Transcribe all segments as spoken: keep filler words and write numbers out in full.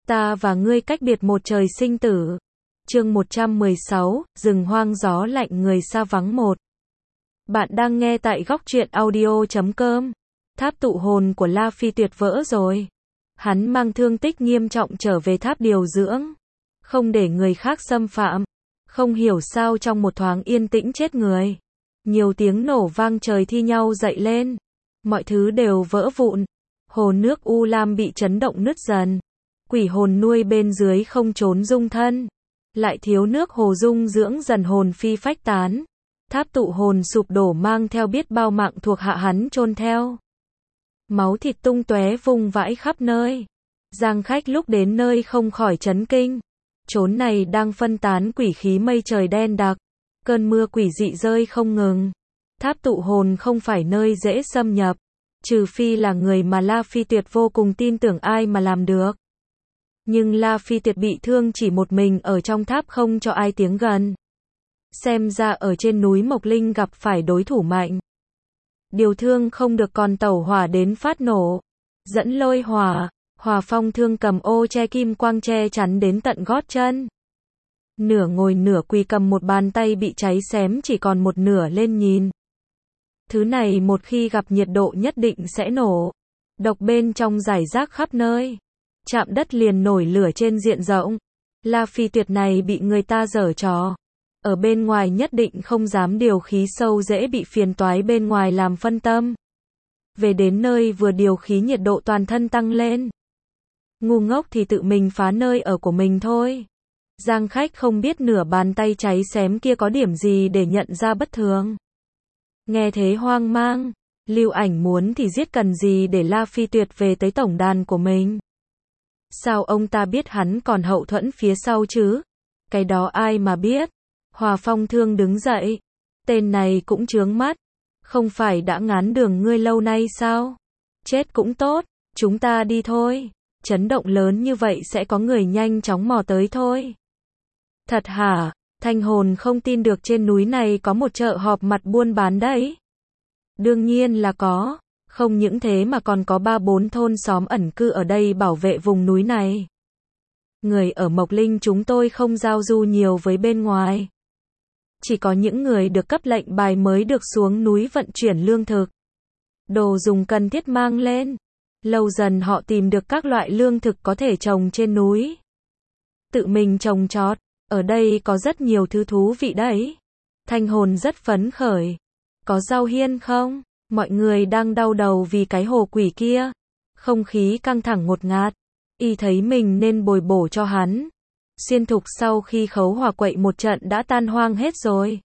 Ta và ngươi cách biệt một trời sinh tử. Chương một trăm mười sáu, rừng hoang gió lạnh người xa vắng một. Bạn đang nghe tại góc truyện audio chấm com. Tháp tụ hồn của La Phi Tuyệt vỡ rồi. Hắn mang thương tích nghiêm trọng trở về tháp điều dưỡng. Không để người khác xâm phạm. Không hiểu sao trong một thoáng yên tĩnh chết người. Nhiều tiếng nổ vang trời thi nhau dậy lên. Mọi thứ đều vỡ vụn. Hồ nước U Lam bị chấn động nứt dần. Quỷ hồn nuôi bên dưới không trốn dung thân. Lại thiếu nước hồ dung dưỡng dần hồn phi phách tán. Tháp tụ hồn sụp đổ mang theo biết bao mạng thuộc hạ hắn chôn theo. Máu thịt tung tóe vung vãi khắp nơi. Giang Khách lúc đến nơi không khỏi chấn kinh. Chốn này đang phân tán quỷ khí mây trời đen đặc. Cơn mưa quỷ dị rơi không ngừng. Tháp tụ hồn không phải nơi dễ xâm nhập. Trừ phi là người mà La Phi Tuyệt vô cùng tin tưởng ai mà làm được. Nhưng La Phi Tuyệt bị thương chỉ một mình ở trong tháp không cho ai tiến gần. Xem ra ở trên núi Mộc Linh gặp phải đối thủ mạnh. Điều thương không được còn tẩu hỏa đến phát nổ. Dẫn lôi hỏa, Hòa Phong thương cầm ô che kim quang che chắn đến tận gót chân. Nửa ngồi nửa quỳ cầm một bàn tay bị cháy xém chỉ còn một nửa lên nhìn. Thứ này một khi gặp nhiệt độ nhất định sẽ nổ. Độc bên trong rải rác khắp nơi. Chạm đất liền nổi lửa trên diện rộng. La Phi Tuyệt này bị người ta giở trò. Ở bên ngoài nhất định không dám điều khí sâu dễ bị phiền toái bên ngoài làm phân tâm. Về đến nơi vừa điều khí nhiệt độ toàn thân tăng lên. Ngu ngốc thì tự mình phá nơi ở của mình thôi. Giang Khách không biết nửa bàn tay cháy xém kia có điểm gì để nhận ra bất thường. Nghe thế hoang mang. Lưu Ảnh muốn thì giết cần gì để La Phi Tuyệt về tới tổng đàn của mình. Sao ông ta biết hắn còn hậu thuẫn phía sau chứ? Cái đó ai mà biết? Hòa Phong thương đứng dậy. Tên này cũng chướng mắt. Không phải đã ngán đường ngươi lâu nay sao? Chết cũng tốt, chúng ta đi thôi. Chấn động lớn như vậy sẽ có người nhanh chóng mò tới thôi. Thật hả? Thanh hồn không tin được trên núi này có một chợ họp mặt buôn bán đấy. Đương nhiên là có. Không những thế mà còn có ba bốn thôn xóm ẩn cư ở đây bảo vệ vùng núi này. Người ở Mộc Linh chúng tôi không giao du nhiều với bên ngoài. Chỉ có những người được cấp lệnh bài mới được xuống núi vận chuyển lương thực. Đồ dùng cần thiết mang lên. Lâu dần họ tìm được các loại lương thực có thể trồng trên núi. Tự mình trồng trọt. Ở đây có rất nhiều thứ thú vị đấy. Thanh hồn rất phấn khởi. Có rau hiên không? Mọi người đang đau đầu vì cái hồ quỷ kia. Không khí căng thẳng ngột ngạt. Y thấy mình nên bồi bổ cho hắn. Xuyên Thục sau khi khấu hỏa quậy một trận đã tan hoang hết rồi.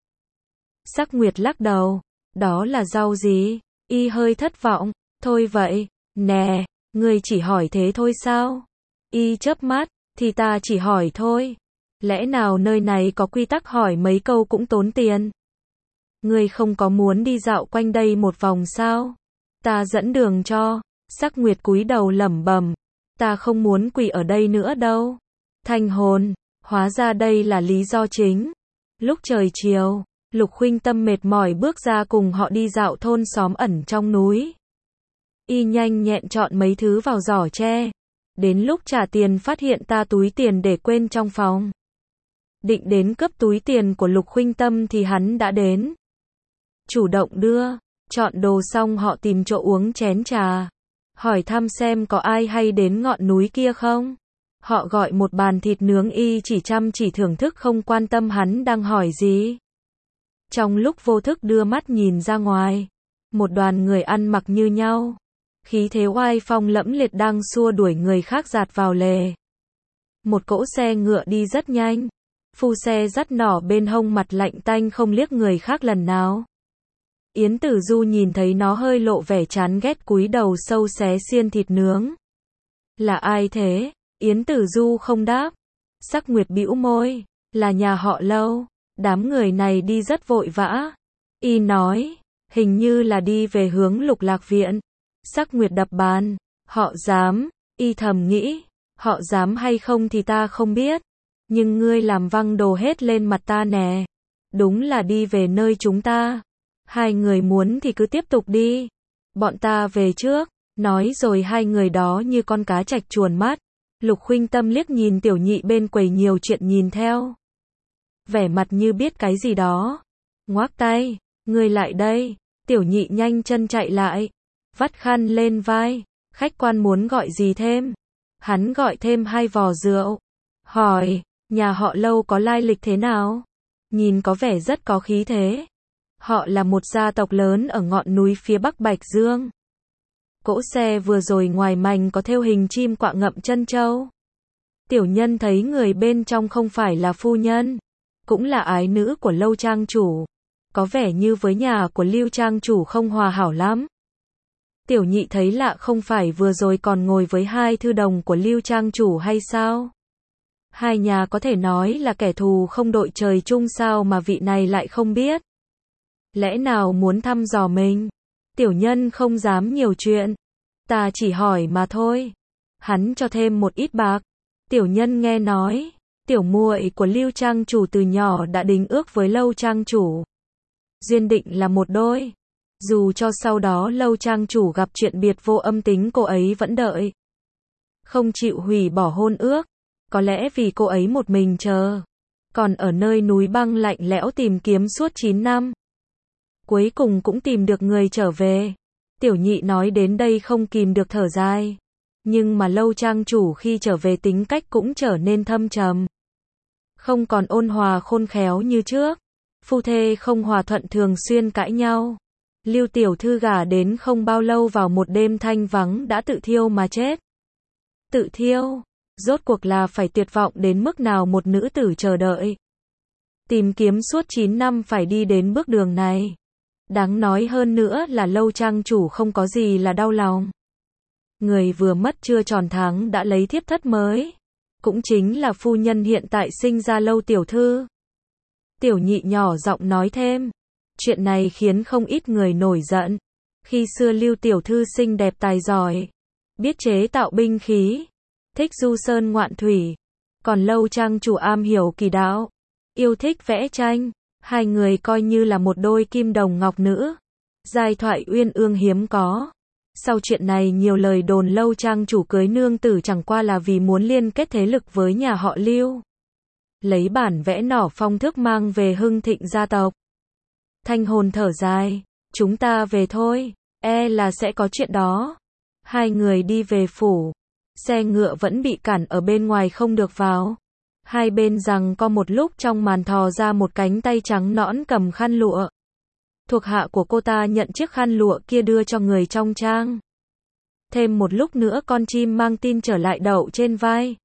Sắc Nguyệt lắc đầu. Đó là rau gì? Y hơi thất vọng. Thôi vậy. Nè, ngươi chỉ hỏi thế thôi sao? Y chớp mắt. Thì ta chỉ hỏi thôi. Lẽ nào nơi này có quy tắc hỏi mấy câu cũng tốn tiền? Ngươi không có muốn đi dạo quanh đây một vòng sao? Ta dẫn đường cho. Sắc Nguyệt cúi đầu lẩm bẩm. Ta không muốn quỳ ở đây nữa đâu. Thanh hồn, hóa ra đây là lý do chính. Lúc trời chiều, Lục Khuynh Tâm mệt mỏi bước ra cùng họ đi dạo thôn xóm ẩn trong núi. Y nhanh nhẹn chọn mấy thứ vào giỏ tre. Đến lúc trả tiền phát hiện ta túi tiền để quên trong phòng. Định đến cướp túi tiền của Lục Khuynh Tâm thì hắn đã đến. Chủ động đưa, chọn đồ xong họ tìm chỗ uống chén trà. Hỏi thăm xem có ai hay đến ngọn núi kia không. Họ gọi một bàn thịt nướng y chỉ chăm chỉ thưởng thức không quan tâm hắn đang hỏi gì. Trong lúc vô thức đưa mắt nhìn ra ngoài. Một đoàn người ăn mặc như nhau. Khí thế oai phong lẫm liệt đang xua đuổi người khác dạt vào lề. Một cỗ xe ngựa đi rất nhanh. Phu xe dắt nỏ bên hông mặt lạnh tanh không liếc người khác lần nào. Yến Tử Du nhìn thấy nó hơi lộ vẻ chán ghét cúi đầu sâu xé xiên thịt nướng. Là ai thế? Yến Tử Du không đáp. Sắc Nguyệt bĩu môi. Là nhà họ Lâu. Đám người này đi rất vội vã. Y nói. Hình như là đi về hướng Lục Lạc Viện. Sắc Nguyệt đập bàn. Họ dám. Y thầm nghĩ. Họ dám hay không thì ta không biết. Nhưng ngươi làm văng đồ hết lên mặt ta nè. Đúng là đi về nơi chúng ta. Hai người muốn thì cứ tiếp tục đi. Bọn ta về trước. Nói rồi hai người đó như con cá trạch chuồn mắt. Lục Khuynh Tâm liếc nhìn tiểu nhị bên quầy nhiều chuyện nhìn theo. Vẻ mặt như biết cái gì đó. Ngoác tay, ngươi lại đây. Tiểu nhị nhanh chân chạy lại. Vắt khăn lên vai. Khách quan muốn gọi gì thêm? Hắn gọi thêm hai vò rượu. Hỏi, nhà họ Lâu có lai lịch thế nào? Nhìn có vẻ rất có khí thế. Họ là một gia tộc lớn ở ngọn núi phía bắc Bạch Dương. Cỗ xe vừa rồi ngoài mành có thêu hình chim quạ ngậm chân châu. Tiểu nhân thấy người bên trong không phải là phu nhân, cũng là ái nữ của Lâu trang chủ. Có vẻ như với nhà của Lưu trang chủ không hòa hảo lắm. Tiểu nhị thấy lạ, không phải vừa rồi còn ngồi với hai thư đồng của Lưu trang chủ hay sao? Hai nhà có thể nói là kẻ thù không đội trời chung sao mà vị này lại không biết? Lẽ nào muốn thăm dò mình? Tiểu nhân không dám nhiều chuyện. Ta chỉ hỏi mà thôi. Hắn cho thêm một ít bạc. Tiểu nhân nghe nói, tiểu muội của Lưu trang chủ từ nhỏ đã đính ước với Lâu trang chủ. Duyên định là một đôi. Dù cho sau đó Lâu trang chủ gặp chuyện biệt vô âm tính, cô ấy vẫn đợi. Không chịu hủy bỏ hôn ước. Có lẽ vì cô ấy một mình chờ. Còn ở nơi núi băng lạnh lẽo tìm kiếm suốt chín năm. Cuối cùng cũng tìm được người trở về. Tiểu nhị nói đến đây không kìm được thở dài. Nhưng mà Lâu trang chủ khi trở về tính cách cũng trở nên thâm trầm. Không còn ôn hòa khôn khéo như trước. Phu thê không hòa thuận thường xuyên cãi nhau. Lưu tiểu thư gả đến không bao lâu vào một đêm thanh vắng đã tự thiêu mà chết. Tự thiêu? Rốt cuộc là phải tuyệt vọng đến mức nào một nữ tử chờ đợi. Tìm kiếm suốt chín năm phải đi đến bước đường này. Đáng nói hơn nữa là Lâu trang chủ không có gì là đau lòng. Người vừa mất chưa tròn tháng đã lấy thiếp thất mới. Cũng chính là phu nhân hiện tại sinh ra Lâu tiểu thư. Tiểu nhị nhỏ giọng nói thêm. Chuyện này khiến không ít người nổi giận. Khi xưa Lưu tiểu thư xinh đẹp tài giỏi. Biết chế tạo binh khí. Thích du sơn ngoạn thủy. Còn Lâu trang chủ am hiểu kỳ đạo. Yêu thích vẽ tranh. Hai người coi như là một đôi kim đồng ngọc nữ. Giai thoại uyên ương hiếm có. Sau chuyện này nhiều lời đồn Lâu trang chủ cưới nương tử chẳng qua là vì muốn liên kết thế lực với nhà họ Lưu. Lấy bản vẽ nỏ phong thức mang về hưng thịnh gia tộc. Thanh hồn thở dài. Chúng ta về thôi. E là sẽ có chuyện đó. Hai người đi về phủ. Xe ngựa vẫn bị cản ở bên ngoài không được vào. Hai bên rằng có một lúc trong màn thò ra một cánh tay trắng nõn cầm khăn lụa. Thuộc hạ của cô ta nhận chiếc khăn lụa kia đưa cho người trong trang. Thêm một lúc nữa con chim mang tin trở lại đậu trên vai.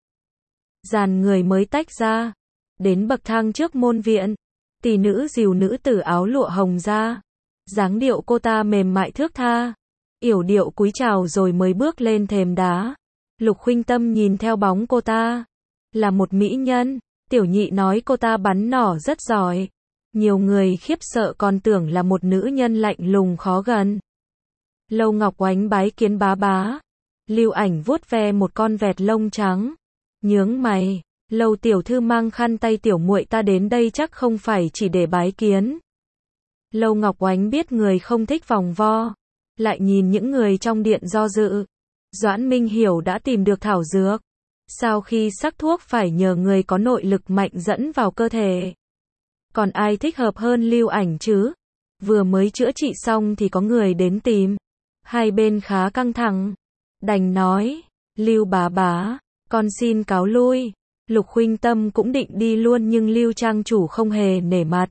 Dàn người mới tách ra. Đến bậc thang trước môn viện. Tỷ nữ dìu nữ tử áo lụa hồng ra. Dáng điệu cô ta mềm mại thước tha. Yểu điệu cúi chào rồi mới bước lên thềm đá. Lục Khuynh Tâm nhìn theo bóng cô ta. Là một mỹ nhân. Tiểu nhị nói cô ta bắn nỏ rất giỏi. Nhiều người khiếp sợ còn tưởng là một nữ nhân lạnh lùng khó gần. Lâu Ngọc Oánh bái kiến bá bá. Lưu Ảnh vuốt ve một con vẹt lông trắng. Nhướng mày. Lâu tiểu thư mang khăn tay tiểu muội ta đến đây chắc không phải chỉ để bái kiến. Lâu Ngọc Oánh biết người không thích vòng vo. Lại nhìn những người trong điện do dự. Doãn Minh Hiểu đã tìm được thảo dược. Sau khi sắc thuốc phải nhờ người có nội lực mạnh dẫn vào cơ thể. Còn ai thích hợp hơn Lưu Ảnh chứ? Vừa mới chữa trị xong thì có người đến tìm. Hai bên khá căng thẳng. Đành nói, Lưu bá bá, con xin cáo lui. Lục Khuynh Tâm cũng định đi luôn nhưng Lưu trang chủ không hề nể mặt.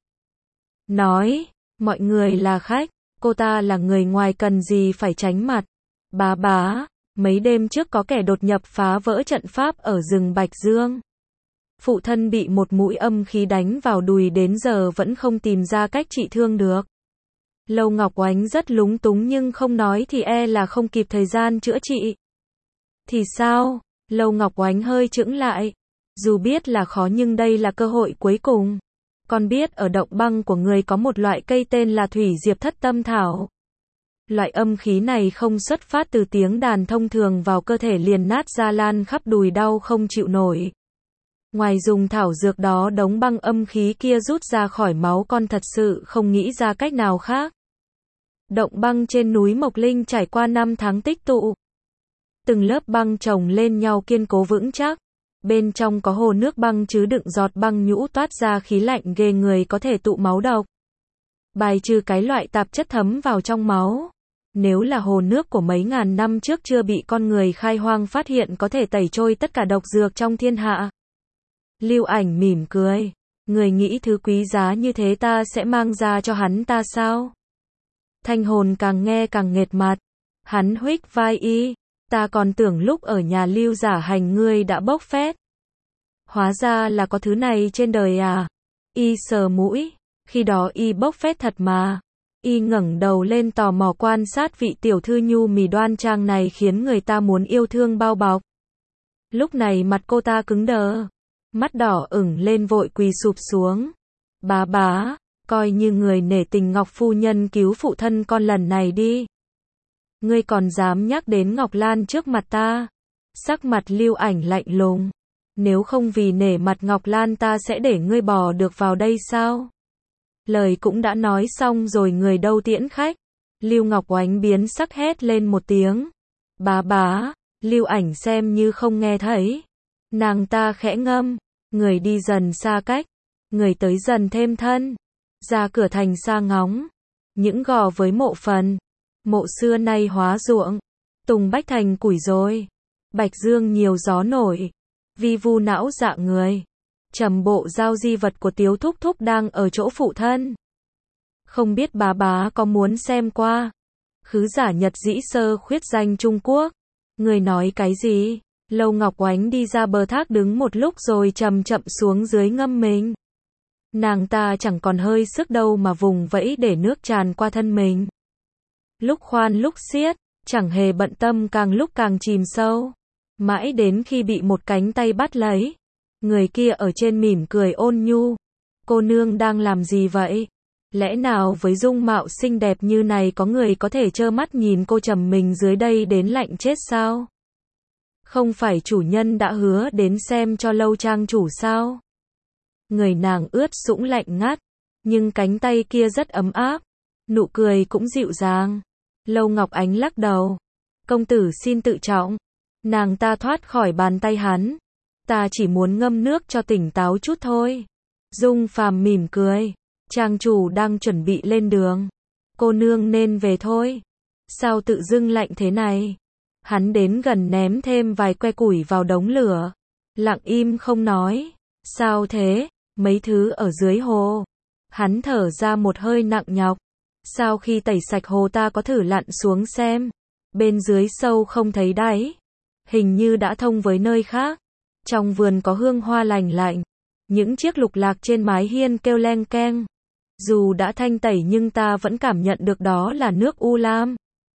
Nói, mọi người là khách, cô ta là người ngoài cần gì phải tránh mặt. Bá bá, mấy đêm trước có kẻ đột nhập phá vỡ trận pháp ở rừng Bạch Dương. Phụ thân bị một mũi âm khí đánh vào đùi đến giờ vẫn không tìm ra cách trị thương được. Lâu Ngọc Oánh rất lúng túng nhưng không nói thì e là không kịp thời gian chữa trị. Thì sao? Lâu Ngọc Oánh hơi chững lại. Dù biết là khó nhưng đây là cơ hội cuối cùng. Con biết ở động băng của người có một loại cây tên là thủy diệp thất tâm thảo. Loại âm khí này không xuất phát từ tiếng đàn thông thường vào cơ thể liền nát ra lan khắp đùi đau không chịu nổi. Ngoài dùng thảo dược đó đống băng âm khí kia rút ra khỏi máu con thật sự không nghĩ ra cách nào khác. Động băng trên núi Mộc Linh trải qua năm tháng tích tụ. Từng lớp băng chồng lên nhau kiên cố vững chắc. Bên trong có hồ nước băng chứa đựng giọt băng nhũ toát ra khí lạnh ghê người có thể tụ máu độc. Bài trừ cái loại tạp chất thấm vào trong máu. Nếu là hồ nước của mấy ngàn năm trước chưa bị con người khai hoang phát hiện có thể tẩy trôi tất cả độc dược trong thiên hạ. Lưu Ảnh mỉm cười. Người nghĩ thứ quý giá như thế ta sẽ mang ra cho hắn ta sao? Thanh Hồn càng nghe càng nghệt mặt. Hắn huých vai y. Ta còn tưởng lúc ở nhà Lưu Giả Hành ngươi đã bốc phét. Hóa ra là có thứ này trên đời à? Y sờ mũi. Khi đó y bốc phét thật mà. Y ngẩng đầu lên tò mò quan sát vị tiểu thư nhu mì đoan trang này khiến người ta muốn yêu thương bao bọc. Lúc này mặt cô ta cứng đờ. Mắt đỏ ửng lên vội quỳ sụp xuống. Bá bá, coi như người nể tình Ngọc phu nhân cứu phụ thân con lần này đi. Ngươi còn dám nhắc đến Ngọc Lan trước mặt ta. Sắc mặt Lưu Ảnh lạnh lùng. Nếu không vì nể mặt Ngọc Lan ta sẽ để ngươi bò được vào đây sao? Lời cũng đã nói xong rồi người đâu tiễn khách. Lưu Ngọc Oánh biến sắc hét lên một tiếng. Bá bá, Lưu Ảnh xem như không nghe thấy. Nàng ta khẽ ngâm. Người đi dần xa cách. Người tới dần thêm thân. Ra cửa thành xa ngóng. Những gò với mộ phần. Mộ xưa nay hóa ruộng. Tùng bách thành củi rồi. Bạch dương nhiều gió nổi. Vi vu não dạ người. Trầm bộ giao di vật của Tiếu Thúc Thúc đang ở chỗ phụ thân. Không biết bá bá có muốn xem qua. Khứ giả Nhật dĩ sơ khuyết danh Trung Quốc. Người nói cái gì? Lâu Ngọc Oánh đi ra bờ thác đứng một lúc rồi chậm chậm xuống dưới ngâm mình. Nàng ta chẳng còn hơi sức đâu mà vùng vẫy để nước tràn qua thân mình. Lúc khoan lúc xiết, chẳng hề bận tâm càng lúc càng chìm sâu. Mãi đến khi bị một cánh tay bắt lấy. Người kia ở trên mỉm cười ôn nhu. Cô nương đang làm gì vậy? Lẽ nào với dung mạo xinh đẹp như này có người có thể trơ mắt nhìn cô trầm mình dưới đây đến lạnh chết sao? Không phải chủ nhân đã hứa đến xem cho Lâu trang chủ sao? Người nàng ướt sũng lạnh ngắt, nhưng cánh tay kia rất ấm áp, nụ cười cũng dịu dàng. Lâu Ngọc Ánh lắc đầu. Công tử xin tự trọng. Nàng ta thoát khỏi bàn tay hắn. Ta chỉ muốn ngâm nước cho tỉnh táo chút thôi. Dung Phàm mỉm cười. Trang chủ đang chuẩn bị lên đường. Cô nương nên về thôi. Sao tự dưng lạnh thế này? Hắn đến gần ném thêm vài que củi vào đống lửa. Lặng im không nói. Sao thế? Mấy thứ ở dưới hồ. Hắn thở ra một hơi nặng nhọc. Sau khi tẩy sạch hồ ta có thử lặn xuống xem. Bên dưới sâu không thấy đáy. Hình như đã thông với nơi khác. Trong vườn có hương hoa lành lạnh. Những chiếc lục lạc trên mái hiên kêu leng keng. Dù đã thanh tẩy nhưng ta vẫn cảm nhận được đó là nước u lam.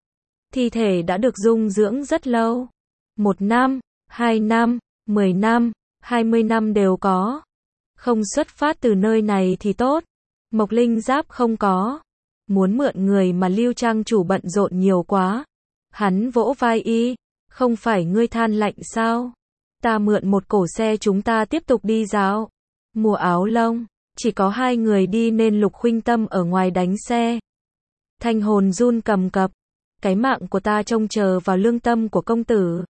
Thi thể đã được dung dưỡng rất lâu. Một năm, hai năm, mười năm, hai mươi năm đều có. Không xuất phát từ nơi này thì tốt. Mộc linh giáp không có. Muốn mượn người mà Lưu trang chủ bận rộn nhiều quá. Hắn vỗ vai y. Không phải ngươi than lạnh sao? Ta mượn một cổ xe chúng ta tiếp tục đi dạo. Mùa áo lông. Chỉ có hai người đi nên Lục Khuynh Tâm ở ngoài đánh xe. Thanh Hồn run cầm cập. Cái mạng của ta trông chờ vào lương tâm của công tử.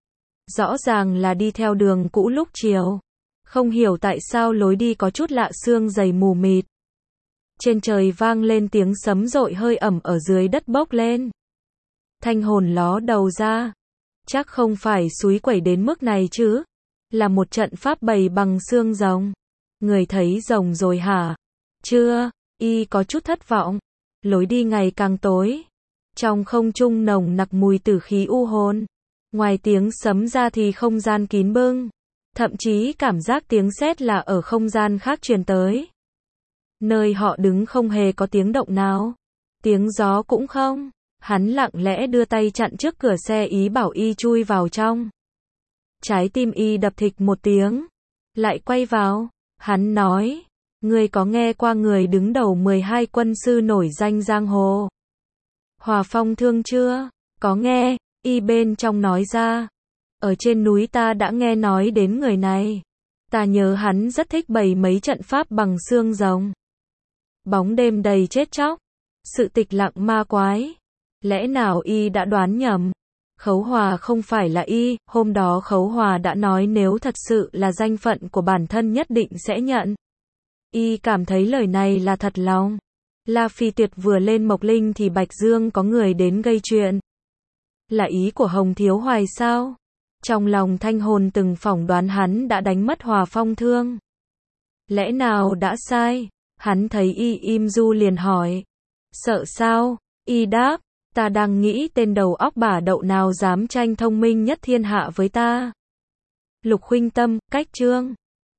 Rõ ràng là đi theo đường cũ lúc chiều. Không hiểu tại sao lối đi có chút lạ, sương dày mù mịt. Trên trời vang lên tiếng sấm rội, hơi ẩm ở dưới đất bốc lên. Thanh Hồn ló đầu ra. Chắc không phải suối quẩy đến mức này chứ. Là một trận pháp bày bằng xương rồng. Người thấy rồng rồi hả? Chưa, y có chút thất vọng. Lối đi ngày càng tối. Trong không trung nồng nặc mùi tử khí u hồn. Ngoài tiếng sấm ra thì không gian kín bưng. Thậm chí cảm giác tiếng sét là ở không gian khác truyền tới. Nơi họ đứng không hề có tiếng động nào. Tiếng gió cũng không. Hắn lặng lẽ đưa tay chặn trước cửa xe ý bảo y chui vào trong. Trái tim y đập thịch một tiếng. Lại quay vào. Hắn nói. Ngươi có nghe qua người đứng đầu mười hai quân sư nổi danh giang hồ Hòa Phong Thương chưa? Có nghe, y bên trong nói ra. Ở trên núi ta đã nghe nói đến người này. Ta nhớ hắn rất thích bày mấy trận pháp bằng xương rồng. Bóng đêm đầy chết chóc. Sự tịch lặng ma quái. Lẽ nào y đã đoán nhầm? Khấu Hòa không phải là y, hôm đó Khấu Hòa đã nói nếu thật sự là danh phận của bản thân nhất định sẽ nhận. Y cảm thấy lời này là thật lòng. La Phi Tuyệt vừa lên Mộc Linh thì Bạch Dương có người đến gây chuyện. Là ý của Hồng Thiếu Hoài sao? Trong lòng Thanh Hồn từng phỏng đoán hắn đã đánh mất Hòa Phong thương. Lẽ nào đã sai? Hắn thấy y im du liền hỏi. Sợ sao? Y đáp, ta đang nghĩ tên đầu óc bả đậu nào dám tranh thông minh nhất thiên hạ với ta. Lục Khuynh Tâm, cách chương